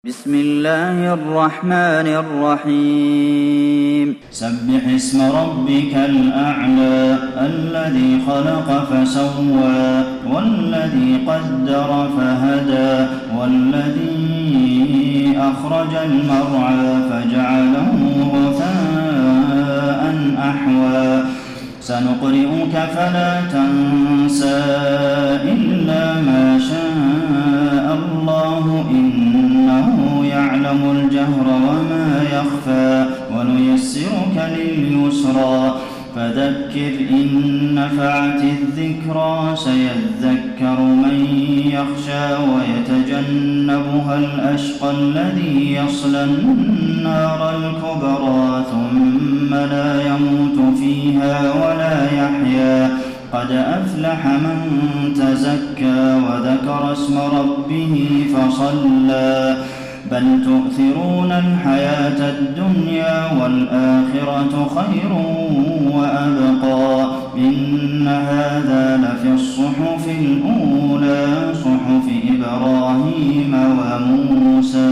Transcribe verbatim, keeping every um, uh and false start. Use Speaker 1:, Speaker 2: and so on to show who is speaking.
Speaker 1: بسم الله الرحمن الرحيم سبح اسم ربك الأعلى الذي خلق فسوى والذي قدر فهدى والذي أخرج المرعى فجعله غثاء أحوى سنقرئك فلا تنسى إلا ما شاء الله إنه يعلم الجهر وما يخفى ونيسرك لليسرى فذكر إن نفعت الذكرى سيذكر من يخشى ويتجنبها الأشقى الذي يصلى النار الكبرى ثم لا يموت فيها ولا يحيا قد أفلح من تزكى وذكر اسم ربه فصلى بل تؤثرون الحياة الدنيا والآخرة خير وأبقى إن هذا لفي الصحف الأولى صحف إبراهيم وموسى